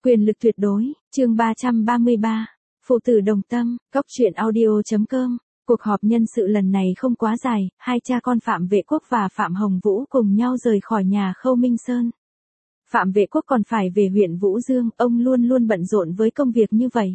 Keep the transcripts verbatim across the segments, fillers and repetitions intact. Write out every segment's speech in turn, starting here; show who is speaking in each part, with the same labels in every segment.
Speaker 1: Quyền lực tuyệt đối, chương ba trăm ba mươi ba. Phụ tử đồng tâm, góc truyện audio.com. Cuộc họp nhân sự lần này không quá dài, hai cha con Phạm Vệ Quốc và Phạm Hồng Vũ cùng nhau rời khỏi nhà Khâu Minh Sơn. Phạm Vệ Quốc còn phải về huyện Vũ Dương, ông luôn luôn bận rộn với công việc như vậy.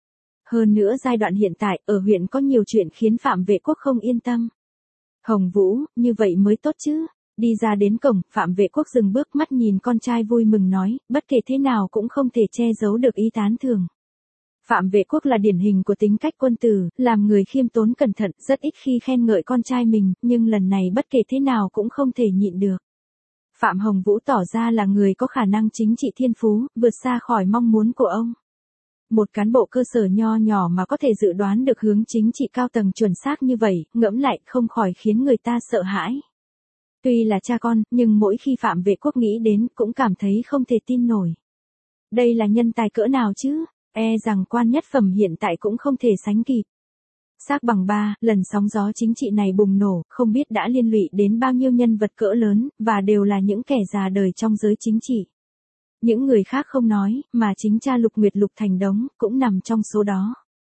Speaker 1: Hơn nữa giai đoạn hiện tại, ở huyện có nhiều chuyện khiến Phạm Vệ Quốc không yên tâm. Hồng Vũ, như vậy mới tốt chứ. Đi ra đến cổng, Phạm Vệ Quốc dừng bước mắt nhìn con trai vui mừng nói, bất kể thế nào cũng không thể che giấu được ý tán thưởng. Phạm Vệ Quốc là điển hình của tính cách quân tử, làm người khiêm tốn cẩn thận, rất ít khi khen ngợi con trai mình, nhưng lần này bất kể thế nào cũng không thể nhịn được. Phạm Hồng Vũ tỏ ra là người có khả năng chính trị thiên phú, vượt xa khỏi mong muốn của ông. Một cán bộ cơ sở nho nhỏ mà có thể dự đoán được hướng chính trị cao tầng chuẩn xác như vậy, ngẫm lại không khỏi khiến người ta sợ hãi. Tuy là cha con, nhưng mỗi khi Phạm Vệ Quốc nghĩ đến cũng cảm thấy không thể tin nổi. Đây là nhân tài cỡ nào chứ, e rằng quan nhất phẩm hiện tại cũng không thể sánh kịp. Xác bằng ba, lần sóng gió chính trị này bùng nổ, không biết đã liên lụy đến bao nhiêu nhân vật cỡ lớn, và đều là những kẻ già đời trong giới chính trị. Những người khác không nói, mà chính cha Lục Nguyệt Lục Thành Đống, cũng nằm trong số đó.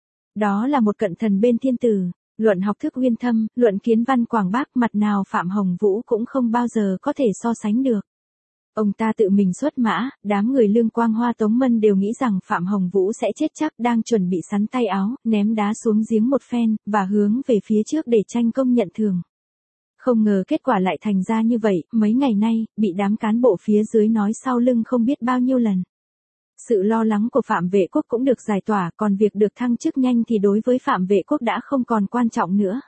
Speaker 1: Đó là một cận thần bên thiên tử. Luận học thức uyên thâm, luận kiến văn quảng bác, mặt nào Phạm Hồng Vũ cũng không bao giờ có thể so sánh được. Ông ta tự mình xuất mã, đám người Lương Quang Hoa Tống Mân đều nghĩ rằng Phạm Hồng Vũ sẽ chết chắc, đang chuẩn bị sắn tay áo, ném đá xuống giếng một phen, và hướng về phía trước để tranh công nhận thưởng. Không ngờ kết quả lại thành ra như vậy, mấy ngày nay, bị đám cán bộ phía dưới nói sau lưng không biết bao nhiêu lần. Sự lo lắng của Phạm Vệ Quốc cũng được giải tỏa, còn việc được thăng chức nhanh thì đối với Phạm Vệ Quốc đã không còn quan trọng nữa.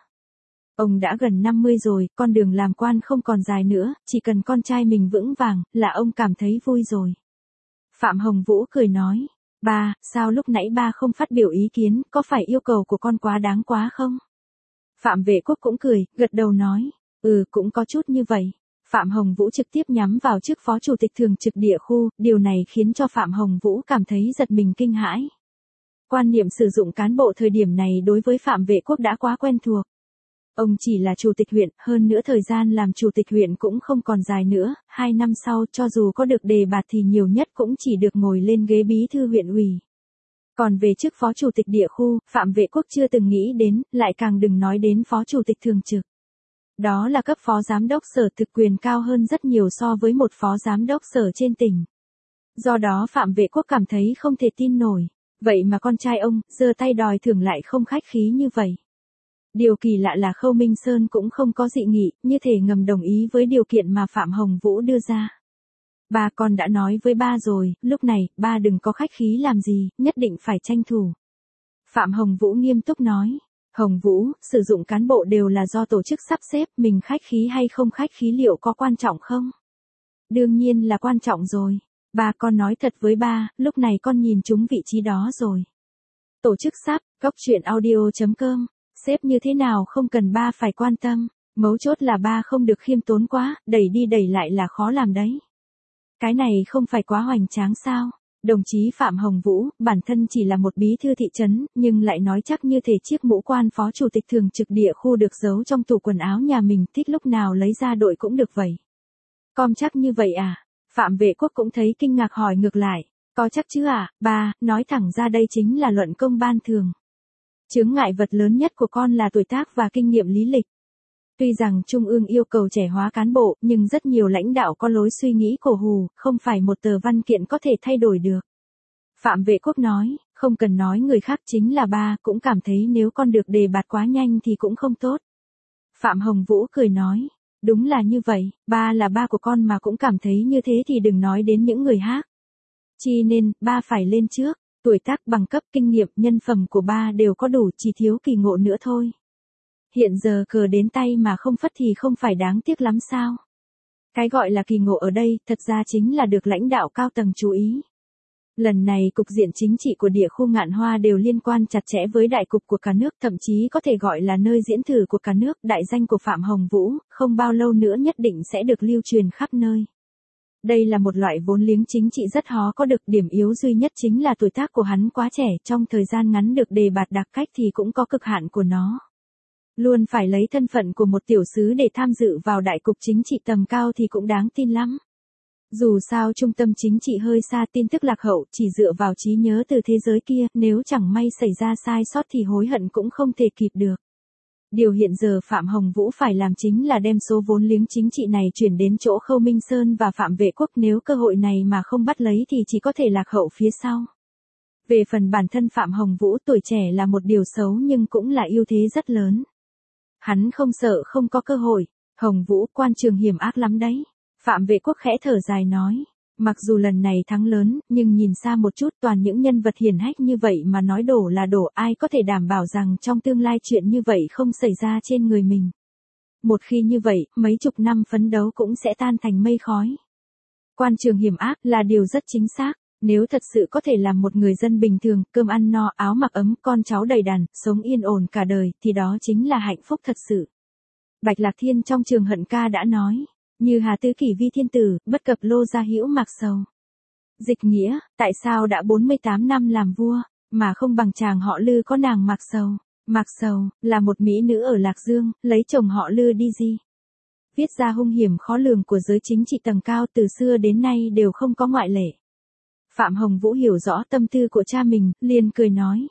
Speaker 1: Ông đã gần năm mươi rồi, con đường làm quan không còn dài nữa, chỉ cần con trai mình vững vàng, là ông cảm thấy vui rồi. Phạm Hồng Vũ cười nói, ba, sao lúc nãy ba không phát biểu ý kiến, có phải yêu cầu của con quá đáng quá không? Phạm Vệ Quốc cũng cười, gật đầu nói, ừ cũng có chút như vậy. Phạm Hồng Vũ trực tiếp nhắm vào chức phó chủ tịch thường trực địa khu, điều này khiến cho Phạm Hồng Vũ cảm thấy giật mình kinh hãi. Quan niệm sử dụng cán bộ thời điểm này đối với Phạm Vệ Quốc đã quá quen thuộc. Ông chỉ là chủ tịch huyện, hơn nữa thời gian làm chủ tịch huyện cũng không còn dài nữa, hai năm sau cho dù có được đề bạt thì nhiều nhất cũng chỉ được ngồi lên ghế bí thư huyện ủy. Còn về chức phó chủ tịch địa khu, Phạm Vệ Quốc chưa từng nghĩ đến, lại càng đừng nói đến phó chủ tịch thường trực. Đó là cấp phó giám đốc sở thực quyền cao hơn rất nhiều so với một phó giám đốc sở trên tỉnh. Do đó Phạm Vệ Quốc cảm thấy không thể tin nổi. Vậy mà con trai ông, giơ tay đòi thưởng lại không khách khí như vậy. Điều kỳ lạ là Khâu Minh Sơn cũng không có dị nghị, như thể ngầm đồng ý với điều kiện mà Phạm Hồng Vũ đưa ra. Ba con đã nói với ba rồi, lúc này, ba đừng có khách khí làm gì, nhất định phải tranh thủ. Phạm Hồng Vũ nghiêm túc nói. Hồng Vũ, sử dụng cán bộ đều là do tổ chức sắp xếp, mình khách khí hay không khách khí liệu có quan trọng không? Đương nhiên là quan trọng rồi. Ba con nói thật với ba, lúc này con nhìn trúng vị trí đó rồi. Tổ chức sắp, góc truyện audio.com, xếp như thế nào không cần ba phải quan tâm, mấu chốt là ba không được khiêm tốn quá, đẩy đi đẩy lại là khó làm đấy. Cái này không phải quá hoành tráng sao? Đồng chí Phạm Hồng Vũ, bản thân chỉ là một bí thư thị trấn, nhưng lại nói chắc như thể chiếc mũ quan phó chủ tịch thường trực địa khu được giấu trong tủ quần áo nhà mình, thích lúc nào lấy ra đội cũng được vậy. Com chắc như vậy à? Phạm Vệ Quốc cũng thấy kinh ngạc hỏi ngược lại, có chắc chứ à, ba, nói thẳng ra đây chính là luận công ban thường. Chướng ngại vật lớn nhất của con là tuổi tác và kinh nghiệm lý lịch. Tuy rằng Trung ương yêu cầu trẻ hóa cán bộ, nhưng rất nhiều lãnh đạo có lối suy nghĩ cổ hù, không phải một tờ văn kiện có thể thay đổi được. Phạm Vệ Quốc nói, không cần nói người khác chính là ba, cũng cảm thấy nếu con được đề bạt quá nhanh thì cũng không tốt. Phạm Hồng Vũ cười nói, đúng là như vậy, ba là ba của con mà cũng cảm thấy như thế thì đừng nói đến những người khác. Chi nên, ba phải lên trước, tuổi tác bằng cấp kinh nghiệm nhân phẩm của ba đều có đủ, chỉ thiếu kỳ ngộ nữa thôi. Hiện giờ cờ đến tay mà không phất thì không phải đáng tiếc lắm sao? Cái gọi là kỳ ngộ ở đây, thật ra chính là được lãnh đạo cao tầng chú ý. Lần này cục diện chính trị của địa khu Ngạn Hoa đều liên quan chặt chẽ với đại cục của cả nước, thậm chí có thể gọi là nơi diễn thử của cả nước. Đại danh của Phạm Hồng Vũ, không bao lâu nữa nhất định sẽ được lưu truyền khắp nơi. Đây là một loại vốn liếng chính trị rất khó có được, điểm yếu duy nhất chính là tuổi tác của hắn quá trẻ, trong thời gian ngắn được đề bạt đặc cách thì cũng có cực hạn của nó. Luôn phải lấy thân phận của một tiểu sứ để tham dự vào đại cục chính trị tầm cao thì cũng đáng tin lắm. Dù sao trung tâm chính trị hơi xa, tin tức lạc hậu, chỉ dựa vào trí nhớ từ thế giới kia, nếu chẳng may xảy ra sai sót thì hối hận cũng không thể kịp được. Điều hiện giờ Phạm Hồng Vũ phải làm chính là đem số vốn liếng chính trị này chuyển đến chỗ Khâu Minh Sơn và Phạm Vệ Quốc, nếu cơ hội này mà không bắt lấy thì chỉ có thể lạc hậu phía sau. Về phần bản thân Phạm Hồng Vũ, tuổi trẻ là một điều xấu nhưng cũng là ưu thế rất lớn. Hắn không sợ không có cơ hội. Hồng Vũ, quan trường hiểm ác lắm đấy. Phạm Vệ Quốc khẽ thở dài nói. Mặc dù lần này thắng lớn, nhưng nhìn xa một chút, toàn những nhân vật hiển hách như vậy mà nói đổ là đổ, ai có thể đảm bảo rằng trong tương lai chuyện như vậy không xảy ra trên người mình. Một khi như vậy, mấy chục năm phấn đấu cũng sẽ tan thành mây khói. Quan trường hiểm ác là điều rất chính xác. Nếu thật sự có thể làm một người dân bình thường, cơm ăn no, áo mặc ấm, con cháu đầy đàn, sống yên ổn cả đời, thì đó chính là hạnh phúc thật sự. Bạch Lạc Thiên trong Trường Hận Ca đã nói, như Hà Tứ Kỷ vi thiên tử, bất cập lô gia hữu mạc sầu. Dịch nghĩa, tại sao đã bốn mươi tám năm làm vua, mà không bằng chàng họ Lư có nàng Mạc Sầu. Mạc Sầu, là một mỹ nữ ở Lạc Dương, lấy chồng họ Lư đi gì. Viết ra hung hiểm khó lường của giới chính trị tầng cao từ xưa đến nay đều không có ngoại lệ. Phạm Hồng Vũ hiểu rõ tâm tư của cha mình, liền cười nói.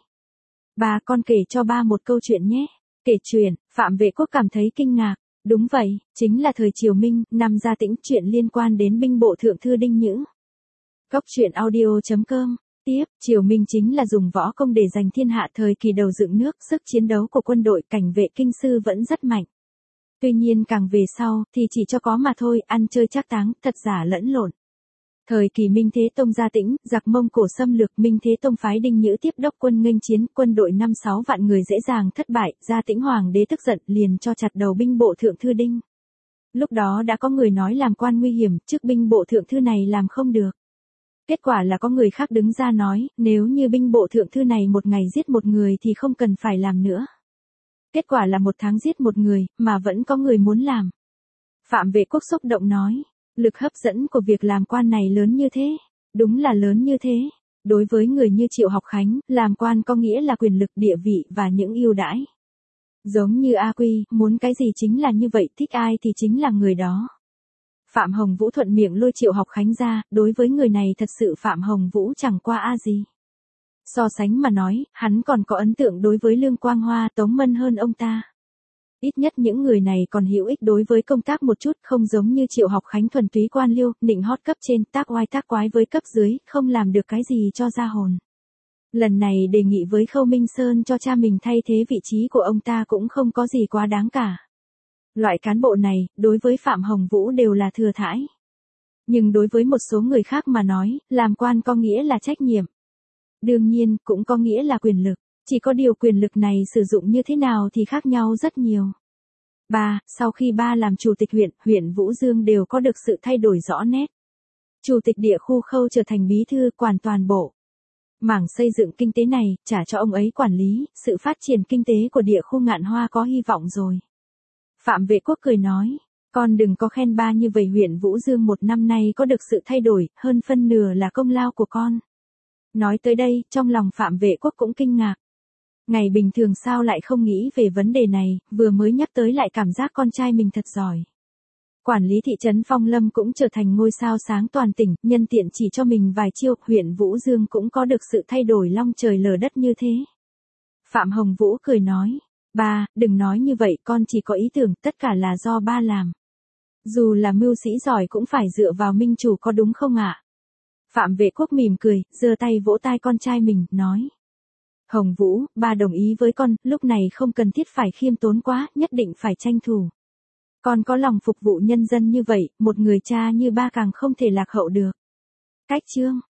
Speaker 1: Bà, con kể cho ba một câu chuyện nhé. Kể chuyện, Phạm Vệ Quốc cảm thấy kinh ngạc. Đúng vậy, chính là thời Triều Minh, năm Gia Tĩnh, chuyện liên quan đến binh bộ thượng thư Đinh Nhữ. Cốc truyện audio chấm com. Tiếp, Triều Minh chính là dùng võ công để giành thiên hạ, thời kỳ đầu dựng nước, sức chiến đấu của quân đội cảnh vệ kinh sư vẫn rất mạnh. Tuy nhiên càng về sau, thì chỉ cho có mà thôi, ăn chơi trác táng, thật giả lẫn lộn. Thời kỳ Minh Thế Tông Gia Tĩnh, giặc Mông Cổ xâm lược, Minh Thế Tông phái Đinh Nhữ tiếp đốc quân nghênh chiến, quân đội năm sáu vạn người dễ dàng thất bại, Gia Tĩnh hoàng đế tức giận liền cho chặt đầu binh bộ thượng thư Đinh. Lúc đó đã có người nói làm quan nguy hiểm, chức binh bộ thượng thư này làm không được. Kết quả là có người khác đứng ra nói, nếu như binh bộ thượng thư này một ngày giết một người thì không cần phải làm nữa. Kết quả là một tháng giết một người, mà vẫn có người muốn làm. Phạm Vệ Quốc xúc động nói. Lực hấp dẫn của việc làm quan này lớn như thế, đúng là lớn như thế. Đối với người như Triệu Học Khánh, làm quan có nghĩa là quyền lực, địa vị và những ưu đãi. Giống như A Quy, muốn cái gì chính là như vậy, thích ai thì chính là người đó. Phạm Hồng Vũ thuận miệng lôi Triệu Học Khánh ra, đối với người này thật sự Phạm Hồng Vũ chẳng qua a gì. So sánh mà nói, hắn còn có ấn tượng đối với Lương Quang Hoa, Tống Mân hơn ông ta. Ít nhất những người này còn hữu ích đối với công tác một chút, không giống như Triệu Học Khánh thuần túy quan liêu, nịnh hót cấp trên, tác oai tác quái với cấp dưới, không làm được cái gì cho ra hồn. Lần này đề nghị với Khâu Minh Sơn cho cha mình thay thế vị trí của ông ta cũng không có gì quá đáng cả. Loại cán bộ này, đối với Phạm Hồng Vũ đều là thừa thãi. Nhưng đối với một số người khác mà nói, làm quan có nghĩa là trách nhiệm. Đương nhiên, cũng có nghĩa là quyền lực. Chỉ có điều quyền lực này sử dụng như thế nào thì khác nhau rất nhiều. Ba, sau khi ba làm chủ tịch huyện, huyện Vũ Dương đều có được sự thay đổi rõ nét. Chủ tịch địa khu Khâu trở thành bí thư quản toàn bộ. Mảng xây dựng kinh tế này, trả cho ông ấy quản lý, sự phát triển kinh tế của địa khu Ngạn Hoa có hy vọng rồi. Phạm Vệ Quốc cười nói, con đừng có khen ba như vậy, huyện Vũ Dương một năm nay có được sự thay đổi, hơn phân nửa là công lao của con. Nói tới đây, trong lòng Phạm Vệ Quốc cũng kinh ngạc. Ngày bình thường sao lại không nghĩ về vấn đề này, vừa mới nhắc tới lại cảm giác con trai mình thật giỏi. Quản lý thị trấn Phong Lâm cũng trở thành ngôi sao sáng toàn tỉnh, nhân tiện chỉ cho mình vài chiêu, huyện Vũ Dương cũng có được sự thay đổi long trời lở đất như thế. Phạm Hồng Vũ cười nói, ba, đừng nói như vậy, con chỉ có ý tưởng, tất cả là do ba làm. Dù là mưu sĩ giỏi cũng phải dựa vào minh chủ, có đúng không ạ? Phạm Vệ Quốc mỉm cười, giơ tay vỗ tai con trai mình, nói. Hồng Vũ, ba đồng ý với con, lúc này không cần thiết phải khiêm tốn quá, nhất định phải tranh thủ. Con có lòng phục vụ nhân dân như vậy, một người cha như ba càng không thể lạc hậu được. Cách chương